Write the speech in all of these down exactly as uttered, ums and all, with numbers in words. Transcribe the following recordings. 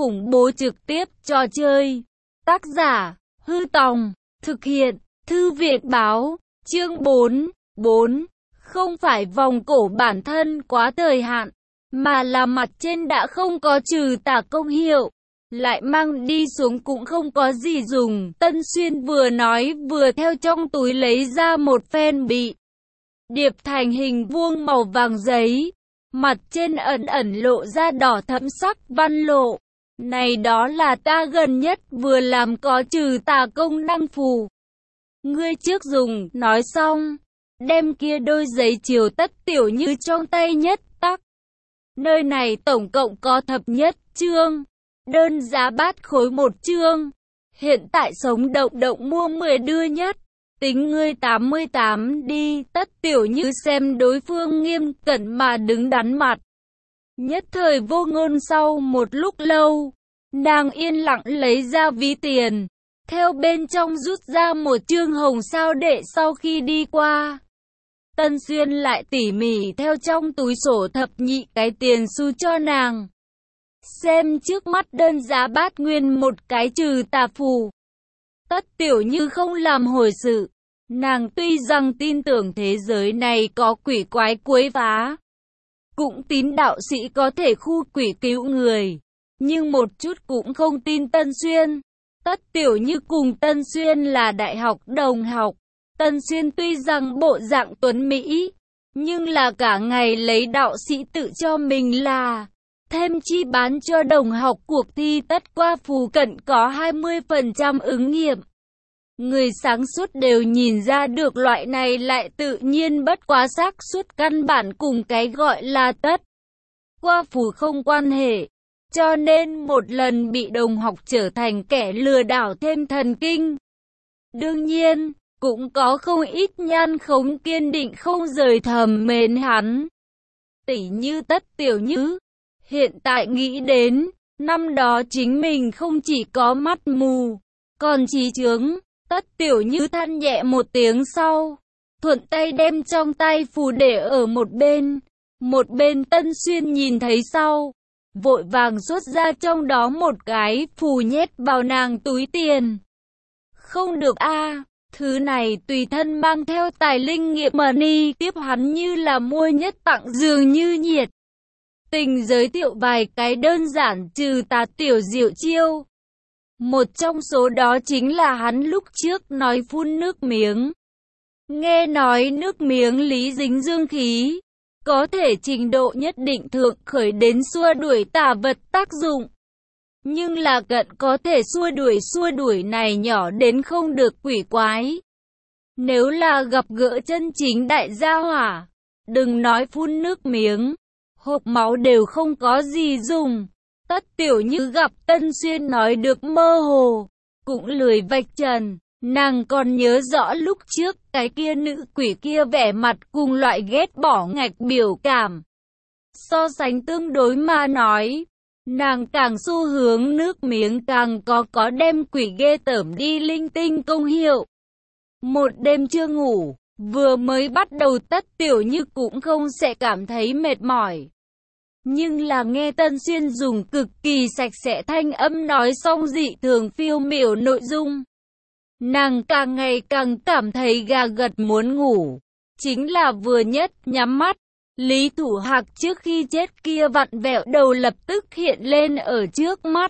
khủng bố trực tiếp trò chơi. Tác giả, Hư Tòng, thực hiện, Thư viện báo, chương bốn, bốn. Không phải vòng cổ bản thân quá thời hạn, mà là mặt trên đã không có trừ tà công hiệu, lại mang đi xuống cũng không có gì dùng. Tân Xuyên vừa nói vừa theo trong túi lấy ra một phen bị điệp thành hình vuông màu vàng giấy, mặt trên ẩn ẩn lộ ra đỏ thẫm sắc văn lộ. Này đó là ta gần nhất vừa làm có trừ tà công năng phù. Ngươi trước dùng, nói xong, đem kia đôi giấy chiều Tất Tiểu Như trong tay nhất tắc. Nơi này tổng cộng có thập nhất chương, đơn giá bát khối một chương. Hiện tại sống động động mua mười đưa nhất, tính ngươi tám mươi tám đi. Tất Tiểu Như xem đối phương nghiêm cẩn mà đứng đắn mặt, nhất thời vô ngôn. Sau một lúc lâu, nàng yên lặng lấy ra ví tiền, theo bên trong rút ra một chương hồng sao đệ. Sau khi đi qua, Tân Xuyên lại tỉ mỉ theo trong túi sổ thập nhị cái tiền xu cho nàng. Xem trước mắt đơn giá bát nguyên một cái trừ tà phù. Tất Tiểu Như không làm hồi sự. Nàng tuy rằng tin tưởng thế giới này có quỷ quái quấy phá, cũng tín đạo sĩ có thể khu quỷ cứu người, nhưng một chút cũng không tin Tân Xuyên. Tất Tiểu Như cùng Tân Xuyên là đại học đồng học. Tân Xuyên tuy rằng bộ dạng tuấn Mỹ, nhưng là cả ngày lấy đạo sĩ tự cho mình là thêm chi bán cho đồng học cuộc thi tất qua phù cận có hai mươi phần trăm ứng nghiệm. Người sáng suốt đều nhìn ra được loại này lại tự nhiên bất quá xác suất căn bản cùng cái gọi là tất qua phù không quan hệ. Cho nên một lần bị đồng học trở thành kẻ lừa đảo thêm thần kinh. Đương nhiên, cũng có không ít nhan khống kiên định không rời thầm mến hắn. Tỉ như Tất Tiểu Như, hiện tại nghĩ đến, năm đó chính mình không chỉ có mắt mù, còn trí chướng. Tất Tiểu Như than nhẹ một tiếng sau, thuận tay đem trong tay phù để ở một bên. Một bên Tân Xuyên nhìn thấy sau, vội vàng xuất ra trong đó một cái phù nhét vào nàng túi tiền. Không được a, thứ này tùy thân mang theo tài linh nghiệm money, tiếp hắn như là mua nhất tặng dường như nhiệt tình giới thiệu vài cái đơn giản trừ tà tiểu diệu chiêu. Một trong số đó chính là hắn lúc trước nói phun nước miếng. Nghe nói nước miếng lý dính dương khí, có thể trình độ nhất định thượng khởi đến xua đuổi tà vật tác dụng. Nhưng là cận có thể xua đuổi xua đuổi này nhỏ đến không được quỷ quái. Nếu là gặp gỡ chân chính đại gia hỏa, đừng nói phun nước miếng, hộp máu đều không có gì dùng. Tất Tiểu Như gặp Tân Xuyên nói được mơ hồ, cũng lười vạch trần. Nàng còn nhớ rõ lúc trước cái kia nữ quỷ kia vẻ mặt cùng loại ghét bỏ ngạch biểu cảm. So sánh tương đối mà nói, nàng càng xu hướng nước miếng càng có có đem quỷ ghê tởm đi linh tinh công hiệu. Một đêm chưa ngủ, vừa mới bắt đầu Tất Tiểu Như cũng không sẽ cảm thấy mệt mỏi. Nhưng là nghe Tân Xuyên dùng cực kỳ sạch sẽ thanh âm nói xong dị thường phiêu miểu nội dung, nàng càng ngày càng cảm thấy gà gật muốn ngủ. Chính là vừa nhất nhắm mắt, Lý Thủ Hạc trước khi chết kia vặn vẹo đầu lập tức hiện lên ở trước mắt.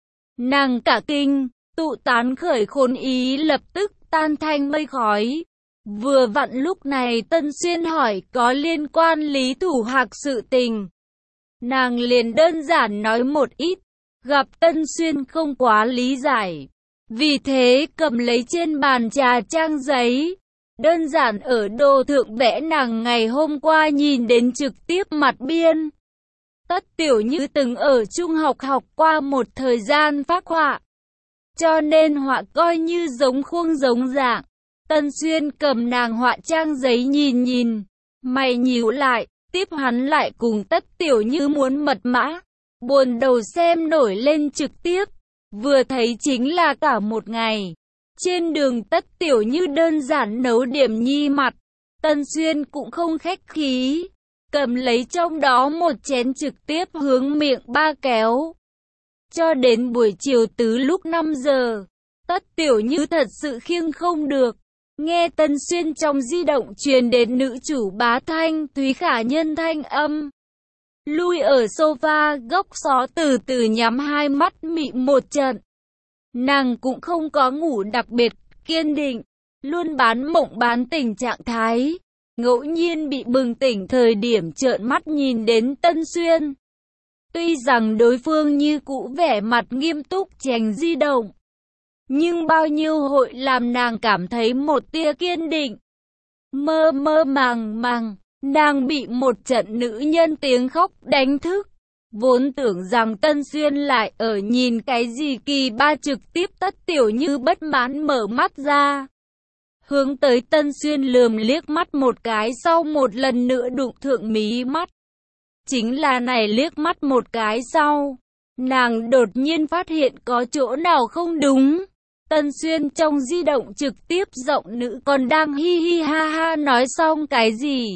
Nàng cả kinh, tụ tán khởi khốn ý lập tức tan thành mây khói. Vừa vặn lúc này Tân Xuyên hỏi có liên quan Lý Thủ Hạc sự tình. Nàng liền đơn giản nói một ít, gặp Tân Xuyên không quá lý giải. Vì thế cầm lấy trên bàn trà trang giấy, đơn giản ở đồ thượng vẽ nàng ngày hôm qua nhìn đến trực tiếp mặt biên. Tất Tiểu Như từng ở trung học học qua một thời gian phác họa, cho nên họa coi như giống khuôn giống dạng. Tân Xuyên cầm nàng họa trang giấy nhìn nhìn, mày nhíu lại, tiếp hắn lại cùng Tất Tiểu Như muốn mật mã, buồn đầu xem nổi lên trực tiếp. Vừa thấy chính là cả một ngày. Trên đường Tất Tiểu Như đơn giản nấu điểm nhi mặt. Tân Xuyên cũng không khách khí, cầm lấy trong đó một chén trực tiếp hướng miệng ba kéo. Cho đến buổi chiều tứ lúc năm giờ, Tất Tiểu Như thật sự khiêng không được. Nghe Tân Xuyên trong di động truyền đến nữ chủ Bá Thanh, Thúy Khả Nhân thanh âm. Lui ở sofa góc xó từ từ nhắm hai mắt mị một trận. Nàng cũng không có ngủ đặc biệt, kiên định, luôn bán mộng bán tỉnh trạng thái. Ngẫu nhiên bị bừng tỉnh thời điểm trợn mắt nhìn đến Tân Xuyên. Tuy rằng đối phương như cũ vẻ mặt nghiêm túc chèn di động, nhưng bao nhiêu hội làm nàng cảm thấy một tia kiên định. Mơ mơ màng màng, nàng bị một trận nữ nhân tiếng khóc đánh thức. Vốn tưởng rằng Tân Xuyên lại ở nhìn cái gì kỳ ba, trực tiếp Tất Tiểu Như bất mãn mở mắt ra. Hướng tới Tân Xuyên lườm liếc mắt một cái, sau một lần nữa đụng thượng mí mắt. Chính là này liếc mắt một cái sau, nàng đột nhiên phát hiện có chỗ nào không đúng. Tân Xuyên trong di động trực tiếp giọng nữ còn đang hi hi ha ha nói xong cái gì,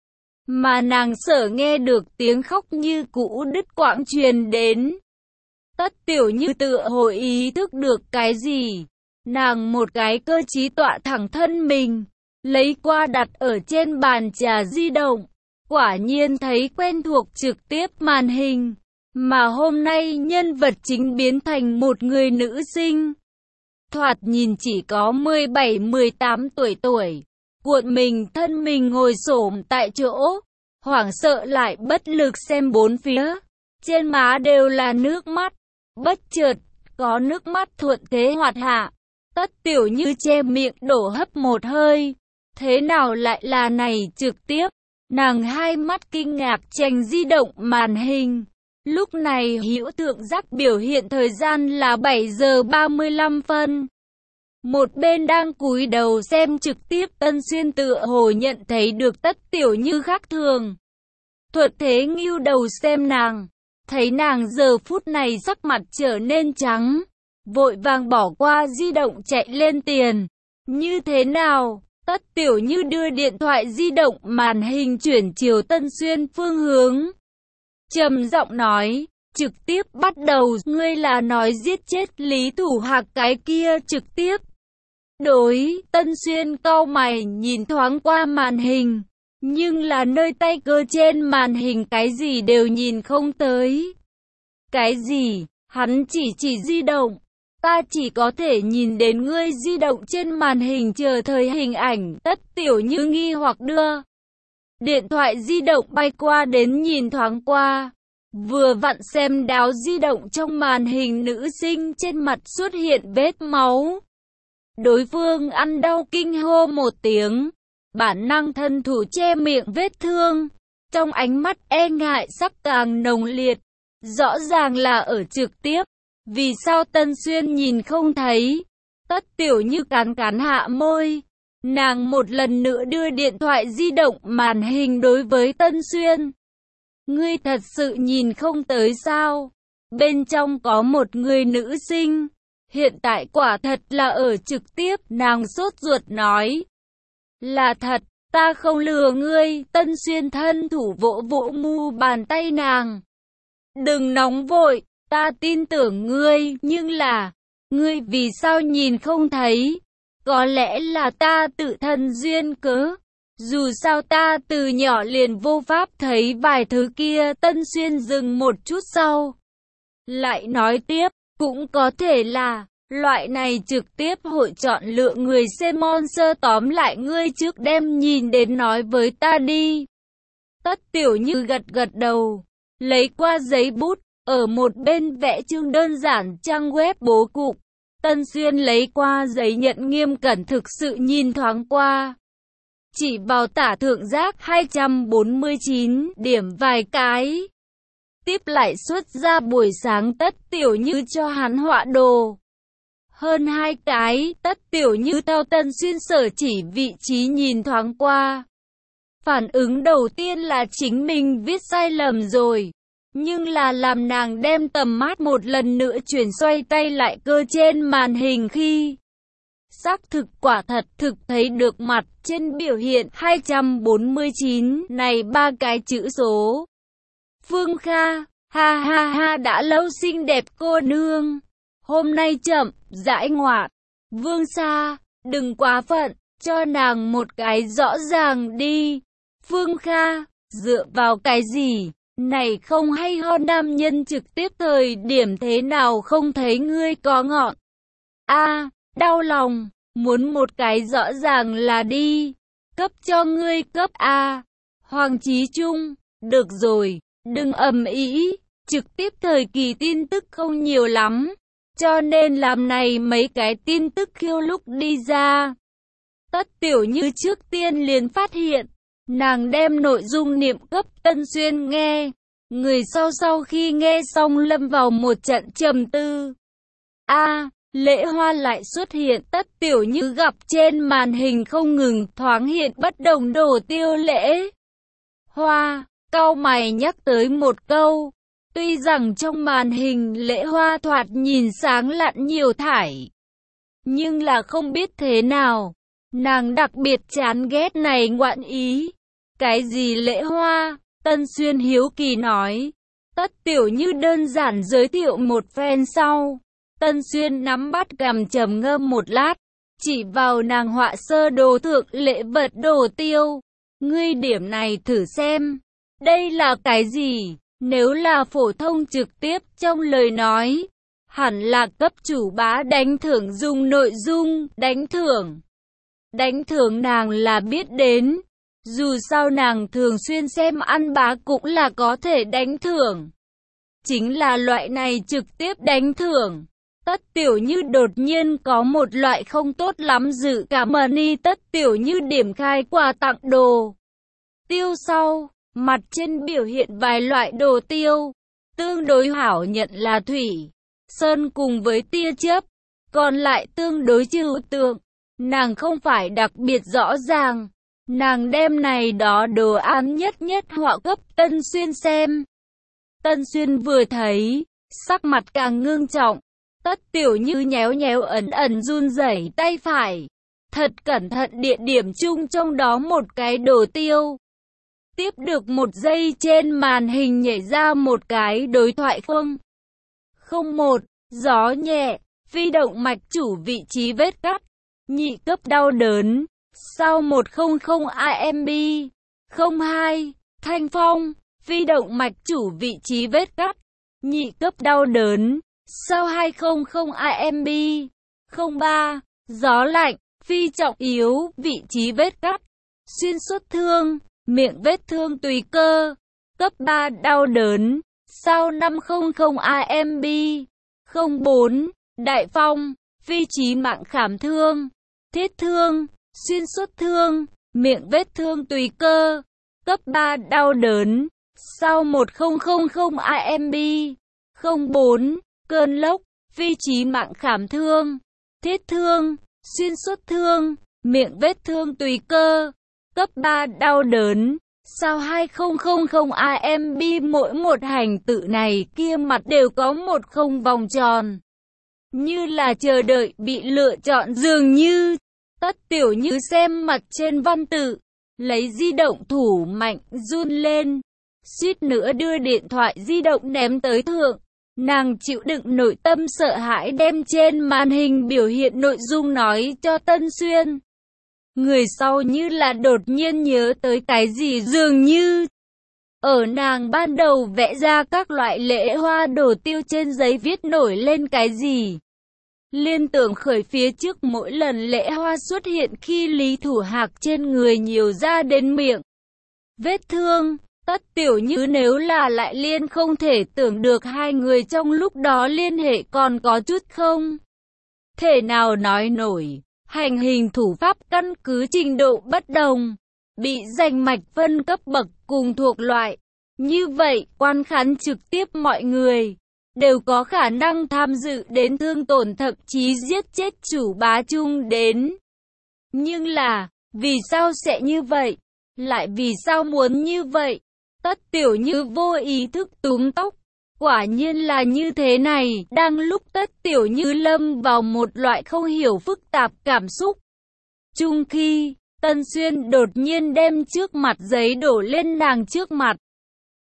mà nàng sợ nghe được tiếng khóc như cũ đứt quãng truyền đến. Tất Tiểu Như tựa hồ ý thức được cái gì, nàng một cái cơ trí tọa thẳng thân mình, lấy qua đặt ở trên bàn trà di động. Quả nhiên thấy quen thuộc trực tiếp màn hình, mà hôm nay nhân vật chính biến thành một người nữ sinh. Thoạt nhìn chỉ có mười bảy mười tám tuổi tuổi, cuộn mình thân mình ngồi xổm tại chỗ, hoảng sợ lại bất lực xem bốn phía, trên má đều là nước mắt. Bất chợt, có nước mắt thuận thế hoạt hạ, Tất Tiểu Như che miệng đổ hấp một hơi. Thế nào lại là này trực tiếp? Nàng hai mắt kinh ngạc chèn di động màn hình. Lúc này Hữu Thượng Giác biểu hiện thời gian là bảy giờ ba mươi lăm phân. Một bên đang cúi đầu xem trực tiếp Tân Xuyên tựa hồ nhận thấy được Tất Tiểu Như khác thường. Thuận thế nghiêng đầu xem nàng, thấy nàng giờ phút này sắc mặt trở nên trắng, vội vàng bỏ qua di động chạy lên tiền. Như thế nào? Tất Tiểu Như đưa điện thoại di động màn hình chuyển chiều Tân Xuyên phương hướng, trầm giọng nói, trực tiếp bắt đầu, ngươi là nói giết chết Lý Thủ Hạc cái kia trực tiếp. Đối, Tân Xuyên cau mày nhìn thoáng qua màn hình, nhưng là nơi tay cơ trên màn hình cái gì đều nhìn không tới. Cái gì? Hắn chỉ chỉ di động. Ta chỉ có thể nhìn đến ngươi di động trên màn hình chờ thời hình ảnh. Tất Tiểu Như nghi hoặc đưa điện thoại di động bay qua đến nhìn thoáng qua, vừa vặn xem đáo di động trong màn hình nữ sinh trên mặt xuất hiện vết máu. Đối phương ăn đau kinh hô một tiếng, bản năng thân thủ che miệng vết thương, trong ánh mắt e ngại sắc càng nồng liệt, rõ ràng là ở trực tiếp. Vì sao Tân Xuyên nhìn không thấy? Tất Tiểu Như cắn cắn hạ môi, nàng một lần nữa đưa điện thoại di động màn hình đối với Tân Xuyên. Ngươi thật sự nhìn không tới sao? Bên trong có một người nữ sinh, hiện tại quả thật là ở trực tiếp. Nàng sốt ruột nói, là thật, ta không lừa ngươi. Tân Xuyên thân thủ vỗ vỗ mu bàn tay nàng, đừng nóng vội, ta tin tưởng ngươi, nhưng là, ngươi vì sao nhìn không thấy? Có lẽ là ta tự thân duyên cớ. Dù sao ta từ nhỏ liền vô pháp thấy vài thứ kia. Tân Xuyên dừng một chút sau, lại nói tiếp, cũng có thể là, loại này trực tiếp hội chọn lựa người xem monster. Tóm lại ngươi trước đem nhìn đến nói với ta đi. Tất Tiểu Như gật gật đầu, lấy qua giấy bút, ở một bên vẽ chương đơn giản trang web bố cục. Tân Xuyên lấy qua giấy nhận nghiêm cẩn thực sự nhìn thoáng qua, chỉ vào tả thượng giác hai trăm bốn mươi chín điểm vài cái. Tiếp lại xuất ra buổi sáng Tất Tiểu Như cho hắn họa đồ. Hơn hai cái. Tất Tiểu Như theo Tân Xuyên sở chỉ vị trí nhìn thoáng qua. Phản ứng đầu tiên là chính mình viết sai lầm rồi. Nhưng là làm nàng đem tầm mắt một lần nữa chuyển xoay tay lại cơ trên màn hình khi xác thực quả thật thực thấy được mặt trên biểu hiện hai trăm bốn mươi chín này ba cái chữ số. Phương Kha, Ha ha ha, đã lâu xinh đẹp cô nương. Hôm nay chậm, rãi ngoạn. Vương Sa, đừng quá phận, cho nàng một cái rõ ràng đi. Phương Kha, dựa vào cái gì? Này không hay ho, nam nhân trực tiếp thời điểm thế nào không thấy ngươi có ngọn. A, đau lòng, muốn một cái rõ ràng là đi. Cấp cho ngươi cấp A. Hoàng Chí Trung, được rồi, đừng ầm ĩ, trực tiếp thời kỳ tin tức không nhiều lắm, cho nên làm này mấy cái tin tức khiêu lúc đi ra. Tất Tiểu Như trước tiên liền phát hiện, nàng đem nội dung niệm cấp Tân Xuyên nghe, người sau sau khi nghe xong lâm vào một trận trầm tư. A, Lễ Hoa lại xuất hiện, Tất Tiểu Như gặp trên màn hình không ngừng thoáng hiện bất đồng đồ tiêu Lễ Hoa, cau mày nhắc tới một câu. Tuy rằng trong màn hình Lễ Hoa thoạt nhìn sáng lạn nhiều thải, nhưng là không biết thế nào, nàng đặc biệt chán ghét này ngoạn ý. Cái gì Lễ Hoa? Tân Xuyên hiếu kỳ nói. Tất Tiểu Như đơn giản giới thiệu một phen sau. Tân Xuyên nắm bắt cằm trầm ngâm một lát, chỉ vào nàng họa sơ đồ thượng lễ vật đồ tiêu. Ngươi điểm này thử xem, đây là cái gì? Nếu là phổ thông trực tiếp trong lời nói, hẳn là cấp chủ bá đánh thưởng dùng nội dung đánh thưởng. Đánh thưởng nàng là biết đến, dù sao nàng thường xuyên xem ăn bá cũng là có thể đánh thưởng. Chính là loại này trực tiếp đánh thưởng. Tất Tiểu Như đột nhiên có một loại không tốt lắm dự cảm. Money Tất Tiểu Như điểm khai quà tặng đồ tiêu sau, mặt trên biểu hiện vài loại đồ tiêu, tương đối hảo nhận là thủy, sơn cùng với tia chớp, còn lại tương đối trừu tượng. Nàng không phải đặc biệt rõ ràng, nàng đem này đó đồ án nhất nhất họa cấp Tân Xuyên xem. Tân Xuyên vừa thấy, sắc mặt càng ngưng trọng. Tất Tiểu Như nhéo nhéo ẩn ẩn run rẩy tay phải, thật cẩn thận địa điểm chung trong đó một cái đồ tiêu. Tiếp được một giây trên màn hình nhảy ra một cái đối thoại không. Không một, gió nhẹ, phi động mạch chủ vị trí vết cắt, nhị cấp đau đớn, sau một không không A M B. Không hai, thanh phong, phi động mạch chủ vị trí vết cắt, nhị cấp đau đớn, sau hai không không A M B. Không ba, gió lạnh, phi trọng yếu, vị trí vết cắt, xuyên suốt thương, miệng vết thương tùy cơ, cấp ba đau đớn, sau năm không không A M B. Không bốn, đại phong, phi chí mạng khảm thương, thiết thương, xuyên suốt thương, miệng vết thương tùy cơ, cấp ba đau đớn, sau một không không không A M B. Không bốn, cơn lốc, phi chí mạng khảm thương, thiết thương, xuyên suốt thương, miệng vết thương tùy cơ, cấp ba đau đớn, sau hai không không không A M B. Mỗi một hành tự này kia mặt đều có một không vòng tròn, như là chờ đợi bị lựa chọn dường như. Tất Tiểu Như xem mặt trên văn tự, lấy di động thủ mạnh run lên, suýt nữa đưa điện thoại di động ném tới thượng. Nàng chịu đựng nội tâm sợ hãi đem trên màn hình biểu hiện nội dung nói cho Tân Xuyên. Người sau như là đột nhiên nhớ tới cái gì dường như. Ở nàng ban đầu vẽ ra các loại lễ hoa đồ tiêu trên giấy viết nổi lên cái gì. Liên tưởng khởi phía trước mỗi lần lễ hoa xuất hiện khi Lý Thủ Hạc trên người nhiều ra đến miệng vết thương. Tất Tiểu Như nếu là lại liên không thể tưởng được hai người trong lúc đó liên hệ còn có chút không thể nào nói nổi. Hành hình thủ pháp căn cứ trình độ bất đồng, bị danh mạch phân cấp bậc cùng thuộc loại. Như vậy, quan khán trực tiếp mọi người đều có khả năng tham dự đến thương tổn thậm chí giết chết chủ bá chung đến. Nhưng là, vì sao sẽ như vậy? Lại vì sao muốn như vậy? Tất Tiểu Như vô ý thức túm tóc. Quả nhiên là như thế này. Đang lúc Tất Tiểu Như lâm vào một loại không hiểu phức tạp cảm xúc chung khi Tân Xuyên đột nhiên đem trước mặt giấy đổ lên nàng trước mặt.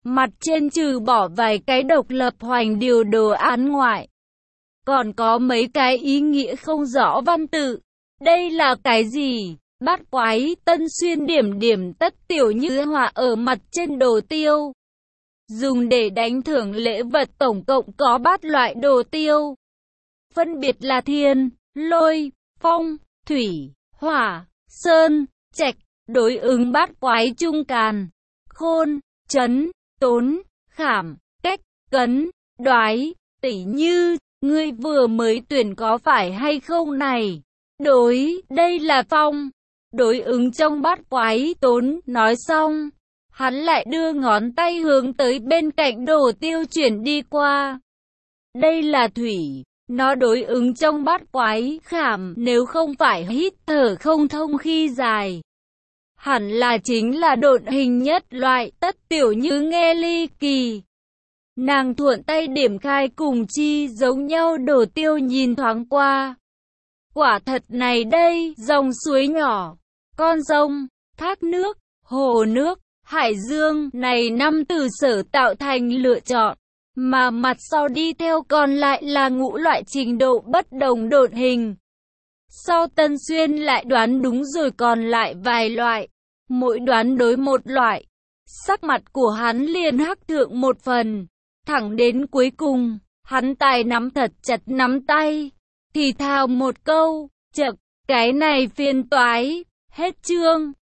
Mặt trên trừ bỏ vài cái độc lập hoành điều đồ án ngoại, còn có mấy cái ý nghĩa không rõ văn tự. Đây là cái gì? Bát quái Tân Xuyên điểm điểm tất tiểu như họa ở mặt trên đồ tiêu. Dùng để đánh thưởng lễ vật, tổng cộng có bát loại đồ tiêu. Phân biệt là thiên, lôi, phong, thủy, hỏa, sơn, trạch, đối ứng bát quái trung càn, khôn, trấn, tốn, khảm, cách, cấn, đoái. Tỷ như, ngươi vừa mới tuyển có phải hay không này? Đối, đây là phong, đối ứng trong bát quái tốn. Nói xong, hắn lại đưa ngón tay hướng tới bên cạnh đồ tiêu chuyển đi qua. Đây là thủy, nó đối ứng trong bát quái khảm, nếu không phải hít thở không thông khi dài, hẳn là chính là độn hình nhất loại. Tất tiểu như nghe ly kỳ. Nàng thuận tay điểm khai cùng chi giống nhau đồ tiêu nhìn thoáng qua. Quả thật này đây, dòng suối nhỏ, con sông, thác nước, hồ nước, hải dương, này năm từ sở tạo thành lựa chọn, mà mặt sau đi theo còn lại là ngũ loại trình độ bất đồng độn hình. Sau Tân Xuyên lại đoán đúng rồi còn lại vài loại, mỗi đoán đối một loại, sắc mặt của hắn liền hắc thượng một phần, thẳng đến cuối cùng, hắn tài nắm thật chặt nắm tay, thì thào một câu, chậc, cái này phiền toái, hết chương.